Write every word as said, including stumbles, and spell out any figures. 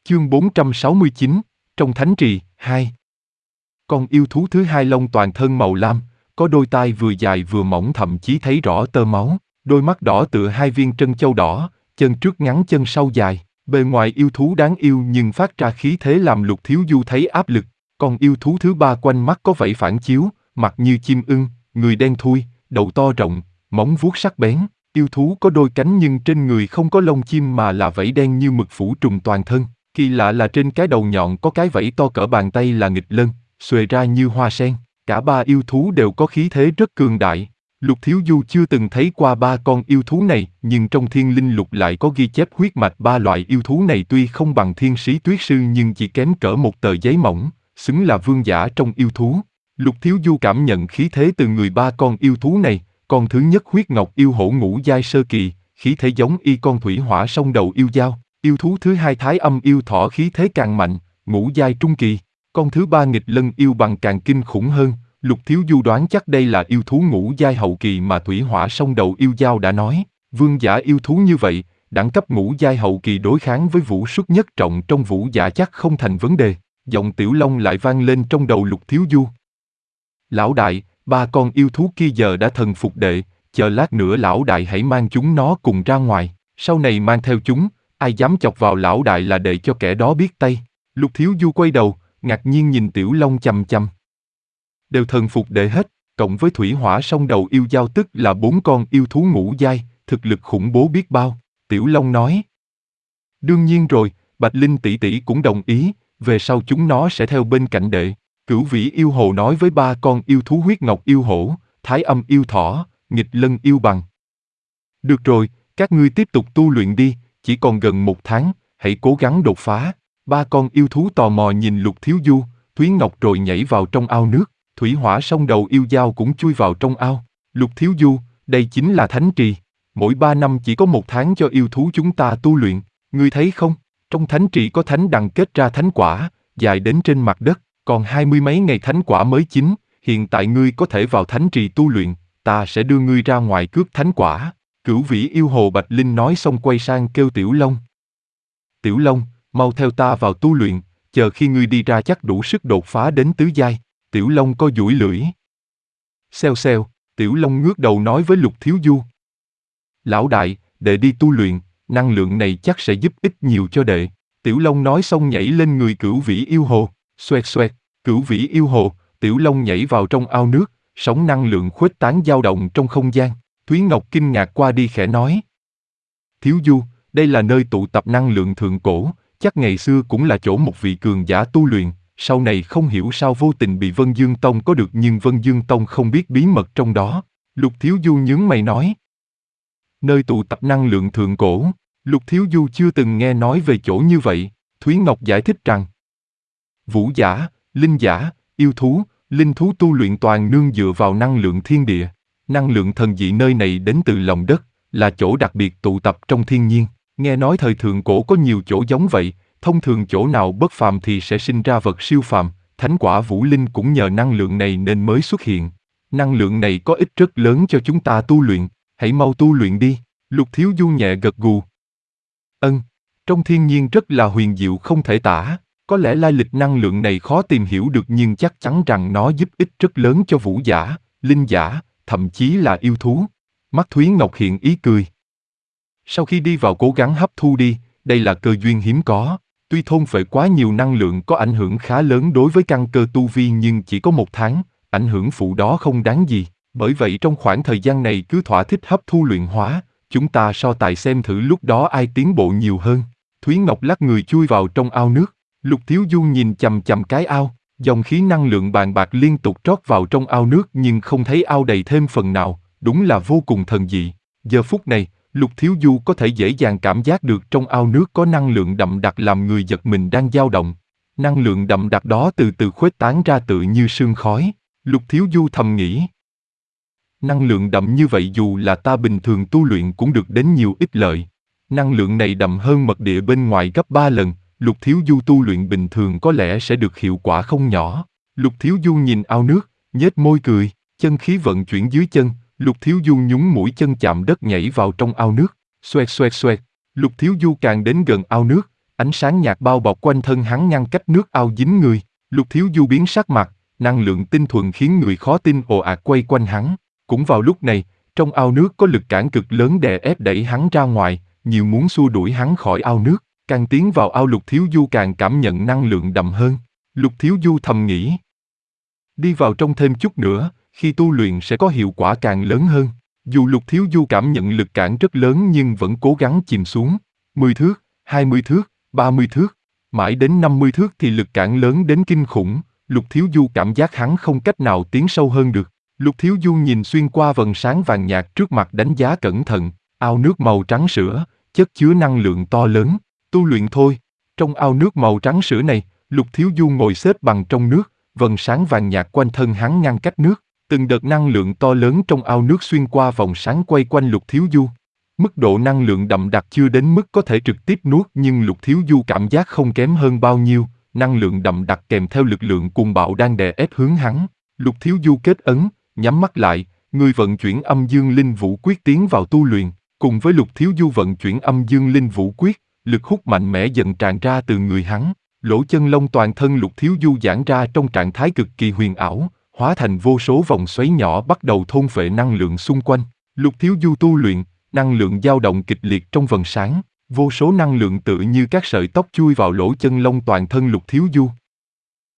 Chương bốn trăm sáu mươi chín, trong thánh trì, hai. Con yêu thú thứ hai lông toàn thân màu lam, có đôi tai vừa dài vừa mỏng thậm chí thấy rõ tơ máu, đôi mắt đỏ tựa hai viên trân châu đỏ, chân trước ngắn chân sau dài, bề ngoài yêu thú đáng yêu nhưng phát ra khí thế làm Lục Thiếu Du thấy áp lực. Con yêu thú thứ ba quanh mắt có vảy phản chiếu, mặt như chim ưng, người đen thui, đầu to rộng, móng vuốt sắc bén. Yêu thú có đôi cánh nhưng trên người không có lông chim mà là vảy đen như mực phủ trùm toàn thân. Kỳ lạ là trên cái đầu nhọn có cái vảy to cỡ bàn tay là nghịch lân, xuề ra như hoa sen. Cả ba yêu thú đều có khí thế rất cường đại. Lục Thiếu Du chưa từng thấy qua ba con yêu thú này, nhưng trong Thiên Linh Lục lại có ghi chép huyết mạch ba loại yêu thú này tuy không bằng Thiên Sĩ Tuyết Sư nhưng chỉ kém cỡ một tờ giấy mỏng, xứng là vương giả trong yêu thú. Lục Thiếu Du cảm nhận khí thế từ người ba con yêu thú này. Con thứ nhất huyết ngọc yêu hổ ngũ giai sơ kỳ, khí thế giống y con thủy hỏa song đầu yêu dao. Yêu thú thứ hai thái âm yêu thỏ khí thế càng mạnh, ngũ giai trung kỳ. Con thứ ba nghịch lân yêu bằng càng kinh khủng hơn. Lục Thiếu Du đoán chắc đây là yêu thú ngũ giai hậu kỳ mà thủy hỏa song đầu yêu dao đã nói. Vương giả yêu thú như vậy, đẳng cấp ngũ giai hậu kỳ đối kháng với vũ xuất nhất trọng trong vũ giả chắc không thành vấn đề. Giọng Tiểu Long lại vang lên trong đầu Lục Thiếu Du. Lão đại, ba con yêu thú kia giờ đã thần phục đệ, chờ lát nữa lão đại hãy mang chúng nó cùng ra ngoài, sau này mang theo chúng, ai dám chọc vào lão đại là đệ cho kẻ đó biết tay. Lục Thiếu Du quay đầu, ngạc nhiên nhìn Tiểu Long chằm chằm. Đều thần phục đệ hết, cộng với thủy hỏa song đầu yêu dao tức là bốn con yêu thú ngũ giai, thực lực khủng bố biết bao. Tiểu Long nói. Đương nhiên rồi, Bạch Linh tỷ tỷ cũng đồng ý, về sau chúng nó sẽ theo bên cạnh đệ. Cửu Vĩ yêu hồ nói với ba con yêu thú huyết ngọc yêu hổ, thái âm yêu thỏ, nghịch lân yêu bằng. Được rồi, các ngươi tiếp tục tu luyện đi, chỉ còn gần một tháng, hãy cố gắng đột phá. Ba con yêu thú tò mò nhìn Lục Thiếu Du, Thúy Ngọc rồi nhảy vào trong ao nước, thủy hỏa song đầu yêu dao cũng chui vào trong ao. Lục Thiếu Du, đây chính là thánh trì, mỗi ba năm chỉ có một tháng cho yêu thú chúng ta tu luyện, ngươi thấy không? Trong thánh trì có thánh đằng kết ra thánh quả, dài đến trên mặt đất. Còn hai mươi mấy ngày thánh quả mới chín, hiện tại ngươi có thể vào thánh trì tu luyện, ta sẽ đưa ngươi ra ngoài cướp thánh quả. Cửu Vĩ yêu hồ Bạch Linh nói xong quay sang kêu Tiểu Long. Tiểu Long, mau theo ta vào tu luyện, chờ khi ngươi đi ra chắc đủ sức đột phá đến tứ giai. Tiểu Long co duỗi lưỡi. Xèo xèo, Tiểu Long ngước đầu nói với Lục Thiếu Du. Lão đại, đệ đi tu luyện, năng lượng này chắc sẽ giúp ích nhiều cho đệ. Tiểu Long nói xong nhảy lên người Cửu Vĩ yêu hồ. Xoẹt xoẹt, Cửu Vĩ yêu hồ, Tiểu Long nhảy vào trong ao nước, sóng năng lượng khuếch tán dao động trong không gian. Thúy Ngọc kinh ngạc qua đi khẽ nói. Thiếu Du, đây là nơi tụ tập năng lượng thượng cổ, chắc ngày xưa cũng là chỗ một vị cường giả tu luyện, sau này không hiểu sao vô tình bị Vân Dương Tông có được nhưng Vân Dương Tông không biết bí mật trong đó. Lục Thiếu Du nhướng mày nói. Nơi tụ tập năng lượng thượng cổ, Lục Thiếu Du chưa từng nghe nói về chỗ như vậy. Thúy Ngọc giải thích rằng. Vũ giả, linh giả, yêu thú, linh thú tu luyện toàn nương dựa vào năng lượng thiên địa. Năng lượng thần dị nơi này đến từ lòng đất, là chỗ đặc biệt tụ tập trong thiên nhiên. Nghe nói thời thượng cổ có nhiều chỗ giống vậy, thông thường chỗ nào bất phàm thì sẽ sinh ra vật siêu phàm, thánh quả vũ linh cũng nhờ năng lượng này nên mới xuất hiện. Năng lượng này có ích rất lớn cho chúng ta tu luyện, hãy mau tu luyện đi. Lục Thiếu Du nhẹ gật gù. Ân, trong thiên nhiên rất là huyền diệu không thể tả. Có lẽ lai lịch năng lượng này khó tìm hiểu được nhưng chắc chắn rằng nó giúp ích rất lớn cho vũ giả, linh giả, thậm chí là yêu thú. Mắt Thúy Ngọc hiện ý cười. Sau khi đi vào cố gắng hấp thu đi, đây là cơ duyên hiếm có. Tuy thôn phệ quá nhiều năng lượng có ảnh hưởng khá lớn đối với căn cơ tu vi nhưng chỉ có một tháng, ảnh hưởng phụ đó không đáng gì. Bởi vậy trong khoảng thời gian này cứ thỏa thích hấp thu luyện hóa, chúng ta so tài xem thử lúc đó ai tiến bộ nhiều hơn. Thúy Ngọc lắc người chui vào trong ao nước. Lục Thiếu Du nhìn chằm chằm cái ao, dòng khí năng lượng bàn bạc liên tục trót vào trong ao nước nhưng không thấy ao đầy thêm phần nào, đúng là vô cùng thần dị. Giờ phút này, Lục Thiếu Du có thể dễ dàng cảm giác được trong ao nước có năng lượng đậm đặc làm người giật mình đang dao động. Năng lượng đậm đặc đó từ từ khuếch tán ra tự như sương khói. Lục Thiếu Du thầm nghĩ. Năng lượng đậm như vậy dù là ta bình thường tu luyện cũng được đến nhiều ích lợi. Năng lượng này đậm hơn mật địa bên ngoài gấp ba lần. Lục Thiếu Du tu luyện bình thường có lẽ sẽ được hiệu quả không nhỏ. Lục Thiếu Du nhìn ao nước, nhếch môi cười, chân khí vận chuyển dưới chân, Lục Thiếu Du nhún mũi chân chạm đất nhảy vào trong ao nước, xoẹt xoẹt xoẹt. Lục Thiếu Du càng đến gần ao nước, Ánh sáng nhạt bao bọc quanh thân hắn ngăn cách nước ao dính người. Lục Thiếu Du biến sắc mặt, năng lượng tinh thuần khiến người khó tin ồ ạt quay quanh hắn. Cũng vào lúc này, trong ao nước có lực cản cực lớn đè ép đẩy hắn ra ngoài, nhiều muốn xua đuổi hắn khỏi ao nước. Càng tiến vào ao Lục Thiếu Du càng cảm nhận năng lượng đậm hơn. Lục Thiếu Du thầm nghĩ, đi vào trong thêm chút nữa, khi tu luyện sẽ có hiệu quả càng lớn hơn. Dù Lục Thiếu Du cảm nhận lực cản rất lớn nhưng vẫn cố gắng chìm xuống. mười thước, hai mươi thước, ba mươi thước, mãi đến năm mươi thước thì lực cản lớn đến kinh khủng. Lục Thiếu Du cảm giác hắn không cách nào tiến sâu hơn được. Lục Thiếu Du nhìn xuyên qua vầng sáng vàng nhạt trước mặt đánh giá cẩn thận, ao nước màu trắng sữa, chất chứa năng lượng to lớn. Tu luyện thôi. Trong ao nước màu trắng sữa này, Lục Thiếu Du ngồi xếp bằng trong nước, vầng sáng vàng nhạt quanh thân hắn ngăn cách nước. Từng đợt năng lượng to lớn trong ao nước xuyên qua vòng sáng quay quanh Lục Thiếu Du. Mức độ năng lượng đậm đặc chưa đến mức có thể trực tiếp nuốt nhưng Lục Thiếu Du cảm giác không kém hơn bao nhiêu, năng lượng đậm đặc kèm theo lực lượng cuồng bạo đang đè ép hướng hắn. Lục Thiếu Du kết ấn, nhắm mắt lại, người vận chuyển âm dương linh vũ quyết tiến vào tu luyện. Cùng với Lục Thiếu Du vận chuyển âm dương linh vũ quyết, lực hút mạnh mẽ dần tràn ra từ người hắn. Lỗ chân lông toàn thân Lục Thiếu Du giãn ra trong trạng thái cực kỳ huyền ảo, hóa thành vô số vòng xoáy nhỏ bắt đầu thôn phệ năng lượng xung quanh. Lục Thiếu Du tu luyện, năng lượng dao động kịch liệt trong vầng sáng, vô số năng lượng tự như các sợi tóc chui vào lỗ chân lông toàn thân Lục Thiếu Du.